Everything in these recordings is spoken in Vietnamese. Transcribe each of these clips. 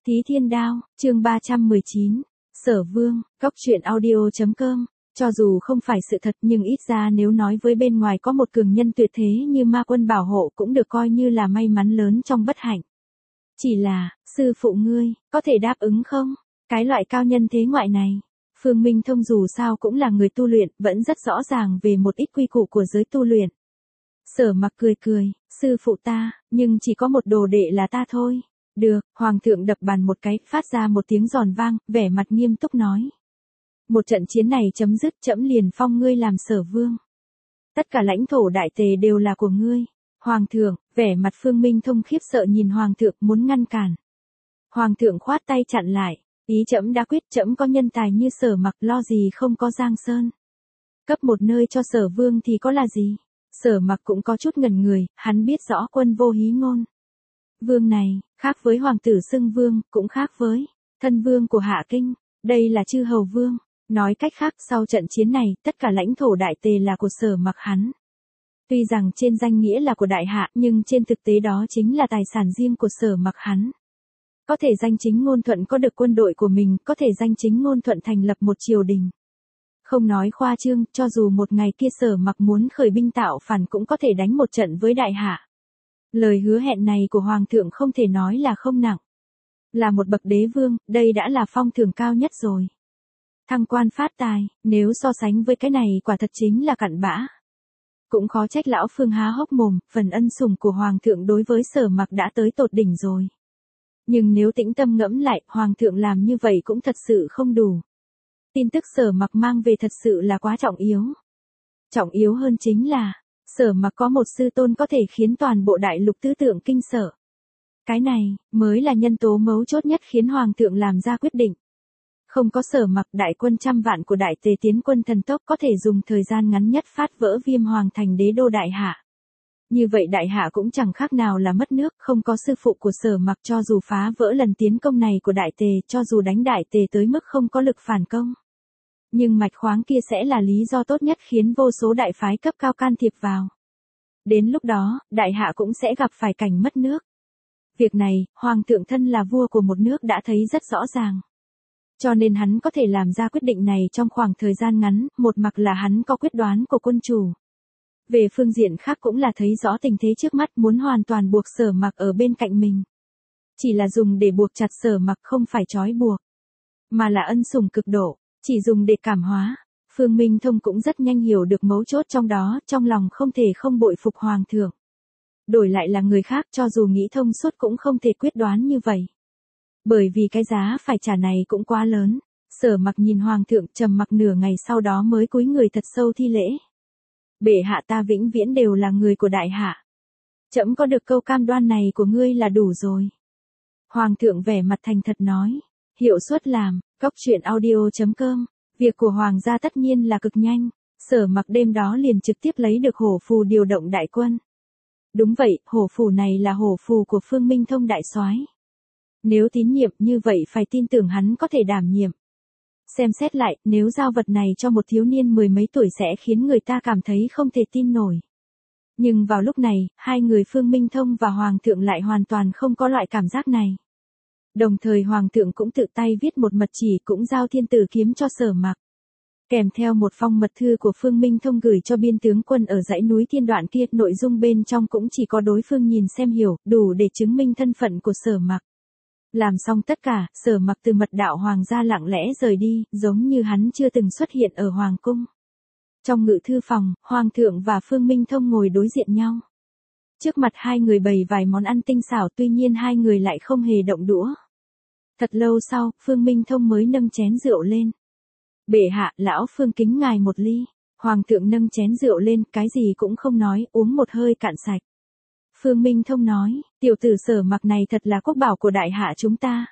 Tí Thiên Đao, chương 319, Sở Vương, Cóc truyện audio.com. Cho dù không phải sự thật nhưng ít ra nếu nói với bên ngoài có một cường nhân tuyệt thế như ma quân bảo hộ cũng được coi như là may mắn lớn trong bất hạnh. Chỉ là, sư phụ ngươi, có thể đáp ứng không? Cái loại cao nhân thế ngoại này. Phương Minh Thông dù sao cũng là người tu luyện, vẫn rất rõ ràng về một ít quy củ của giới tu luyện. Sở Mặc cười cười, sư phụ ta, nhưng chỉ có một đồ đệ là ta thôi. Được, Hoàng thượng đập bàn một cái, phát ra một tiếng giòn vang, vẻ mặt nghiêm túc nói. Một trận chiến này chấm dứt, trẫm liền phong ngươi làm Sở Vương. Tất cả lãnh thổ đại tề đều là của ngươi. Hoàng thượng, vẻ mặt Phương Minh Thông khiếp sợ nhìn Hoàng thượng muốn ngăn cản. Hoàng thượng khoát tay chặn lại, ý trẫm đã quyết, trẫm có nhân tài như Sở Mặc, lo gì không có Giang Sơn. Cấp một nơi cho Sở Vương thì có là gì? Sở Mặc cũng có chút ngần người, hắn biết rõ quân vô hí ngôn. Vương này, khác với hoàng tử xưng vương, cũng khác với thân vương của Hạ Kinh, đây là chư hầu vương. Nói cách khác, sau trận chiến này, tất cả lãnh thổ đại tề là của Sở Mặc hắn. Tuy rằng trên danh nghĩa là của đại hạ, nhưng trên thực tế đó chính là tài sản riêng của Sở Mặc hắn. Có thể danh chính ngôn thuận có được quân đội của mình, có thể danh chính ngôn thuận thành lập một triều đình. Không nói khoa trương, cho dù một ngày kia Sở Mặc muốn khởi binh tạo phản cũng có thể đánh một trận với đại hạ. Lời hứa hẹn này của Hoàng thượng không thể nói là không nặng. Là một bậc đế vương, đây đã là phong thưởng cao nhất rồi. Thăng quan phát tài, nếu so sánh với cái này quả thật chính là cặn bã. Cũng khó trách lão Phương há hốc mồm, phần ân sủng của Hoàng thượng đối với Sở Mặc đã tới tột đỉnh rồi. Nhưng nếu tĩnh tâm ngẫm lại, Hoàng thượng làm như vậy cũng thật sự không đủ. Tin tức Sở Mặc mang về thật sự là quá trọng yếu. Trọng yếu hơn chính là, Sở Mặc có một sư tôn có thể khiến toàn bộ đại lục tứ tượng kinh sợ. Cái này, mới là nhân tố mấu chốt nhất khiến Hoàng thượng làm ra quyết định. Không có Sở Mặc, đại quân trăm vạn của đại tề tiến quân thần tốc có thể dùng thời gian ngắn nhất phá vỡ Viêm Hoàng thành đế đô đại hạ. Như vậy đại hạ cũng chẳng khác nào là mất nước, không có sư phụ của Sở Mặc cho dù phá vỡ lần tiến công này của đại tề, cho dù đánh đại tề tới mức không có lực phản công. Nhưng mạch khoáng kia sẽ là lý do tốt nhất khiến vô số đại phái cấp cao can thiệp vào. Đến lúc đó, đại hạ cũng sẽ gặp phải cảnh mất nước. Việc này, Hoàng thượng thân là vua của một nước đã thấy rất rõ ràng. Cho nên hắn có thể làm ra quyết định này trong khoảng thời gian ngắn, một mặt là hắn có quyết đoán của quân chủ. Về phương diện khác cũng là thấy rõ tình thế trước mắt, muốn hoàn toàn buộc Sở Mặc ở bên cạnh mình. Chỉ là dùng để buộc chặt Sở Mặc, không phải trói buộc, mà là ân sủng cực độ, chỉ dùng để cảm hóa. Phương Minh Thông cũng rất nhanh hiểu được mấu chốt trong đó, trong lòng không thể không bội phục Hoàng thượng. Đổi lại là người khác cho dù nghĩ thông suốt cũng không thể quyết đoán như vậy. Bởi vì cái giá phải trả này cũng quá lớn. Sở Mặc nhìn Hoàng thượng trầm mặc nửa ngày sau đó mới cúi người thật sâu thi lễ. Bệ hạ, ta vĩnh viễn đều là người của đại hạ. Trẫm có được câu cam đoan này của ngươi là đủ rồi. Hoàng thượng vẻ mặt thành thật nói. Hiệu suất làm, Cóc truyện audio.com. Việc của Hoàng gia tất nhiên là cực nhanh. Sở Mặc đêm đó liền trực tiếp lấy được hổ phù điều động đại quân. Đúng vậy, hổ phù này là hổ phù của Phương Minh Thông đại soái. Nếu tín nhiệm như vậy phải tin tưởng hắn có thể đảm nhiệm. Xem xét lại, nếu giao vật này cho một thiếu niên mười mấy tuổi sẽ khiến người ta cảm thấy không thể tin nổi. Nhưng vào lúc này, hai người Phương Minh Thông và Hoàng thượng lại hoàn toàn không có loại cảm giác này. Đồng thời Hoàng thượng cũng tự tay viết một mật chỉ cũng giao thiên tử kiếm cho Sở Mặc. Kèm theo một phong mật thư của Phương Minh Thông gửi cho biên tướng quân ở dãy núi Thiên Đoạn kia, nội dung bên trong cũng chỉ có đối phương nhìn xem hiểu, đủ để chứng minh thân phận của Sở Mặc. Làm xong tất cả, Sở Mặc từ mật đạo Hoàng gia lặng lẽ rời đi, giống như hắn chưa từng xuất hiện ở Hoàng cung. Trong ngự thư phòng, Hoàng thượng và Phương Minh Thông ngồi đối diện nhau. Trước mặt hai người bày vài món ăn tinh xảo, tuy nhiên hai người lại không hề động đũa. Thật lâu sau, Phương Minh Thông mới nâng chén rượu lên. Bệ hạ, lão Phương kính ngài một ly. Hoàng thượng nâng chén rượu lên, cái gì cũng không nói, uống một hơi cạn sạch. Phương Minh Thông nói, tiểu tử Sở Mặc này thật là quốc bảo của đại hạ chúng ta.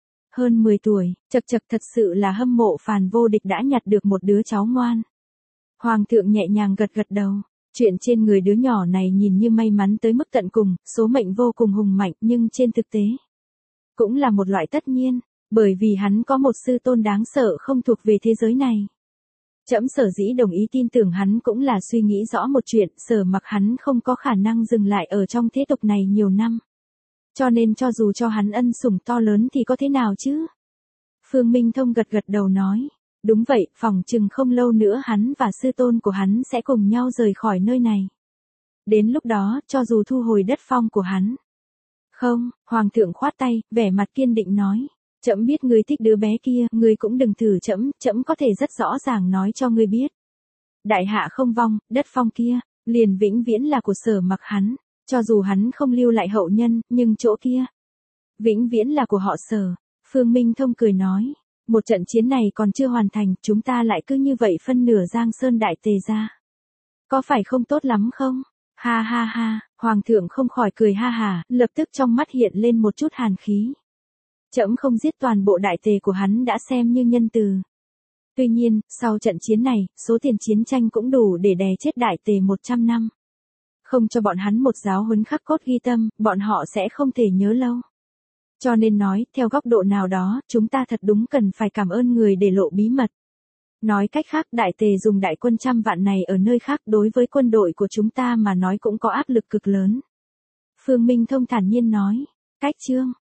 Hơn 10 tuổi, chật chật thật sự là hâm mộ phàn vô địch đã nhặt được một đứa cháu ngoan. Hoàng thượng nhẹ nhàng gật gật đầu. Chuyện trên người đứa nhỏ này nhìn như may mắn tới mức tận cùng, số mệnh vô cùng hùng mạnh nhưng trên thực tế cũng là một loại tất nhiên, bởi vì hắn có một sư tôn đáng sợ không thuộc về thế giới này. Trẫm sở dĩ đồng ý tin tưởng hắn cũng là suy nghĩ rõ một chuyện, Sở Mặc hắn không có khả năng dừng lại ở trong thế tục này nhiều năm. Cho nên cho dù cho hắn ân sủng to lớn thì có thế nào chứ? Phương Minh Thông gật gật đầu nói. Đúng vậy, phỏng chừng không lâu nữa hắn và sư tôn của hắn sẽ cùng nhau rời khỏi nơi này. Đến lúc đó, cho dù thu hồi đất phong của hắn. Không, Hoàng thượng khoát tay, vẻ mặt kiên định nói. Trẫm biết ngươi thích đứa bé kia, ngươi cũng đừng thử trẫm có thể rất rõ ràng nói cho ngươi biết. Đại hạ không vong, đất phong kia, liền vĩnh viễn là của Sở Mặc hắn, cho dù hắn không lưu lại hậu nhân, nhưng chỗ kia, vĩnh viễn là của họ Sở. Phương Minh Thông cười nói, một trận chiến này còn chưa hoàn thành, chúng ta lại cứ như vậy phân nửa Giang Sơn Đại Tề ra. Có phải không tốt lắm không? Ha ha ha, Hoàng thượng không khỏi cười ha hả, lập tức trong mắt hiện lên một chút hàn khí. Trẫm không giết toàn bộ Đại Tề của hắn đã xem như nhân từ. Tuy nhiên, sau trận chiến này, số tiền chiến tranh cũng đủ để đè chết Đại Tề 100 năm. Không cho bọn hắn một giáo huấn khắc cốt ghi tâm, bọn họ sẽ không thể nhớ lâu. Cho nên nói, theo góc độ nào đó, chúng ta thật đúng cần phải cảm ơn người để lộ bí mật. Nói cách khác, Đại Tề dùng đại quân 100 vạn này ở nơi khác đối với quân đội của chúng ta mà nói cũng có áp lực cực lớn. Phương Minh Thông thản nhiên nói, cách chương.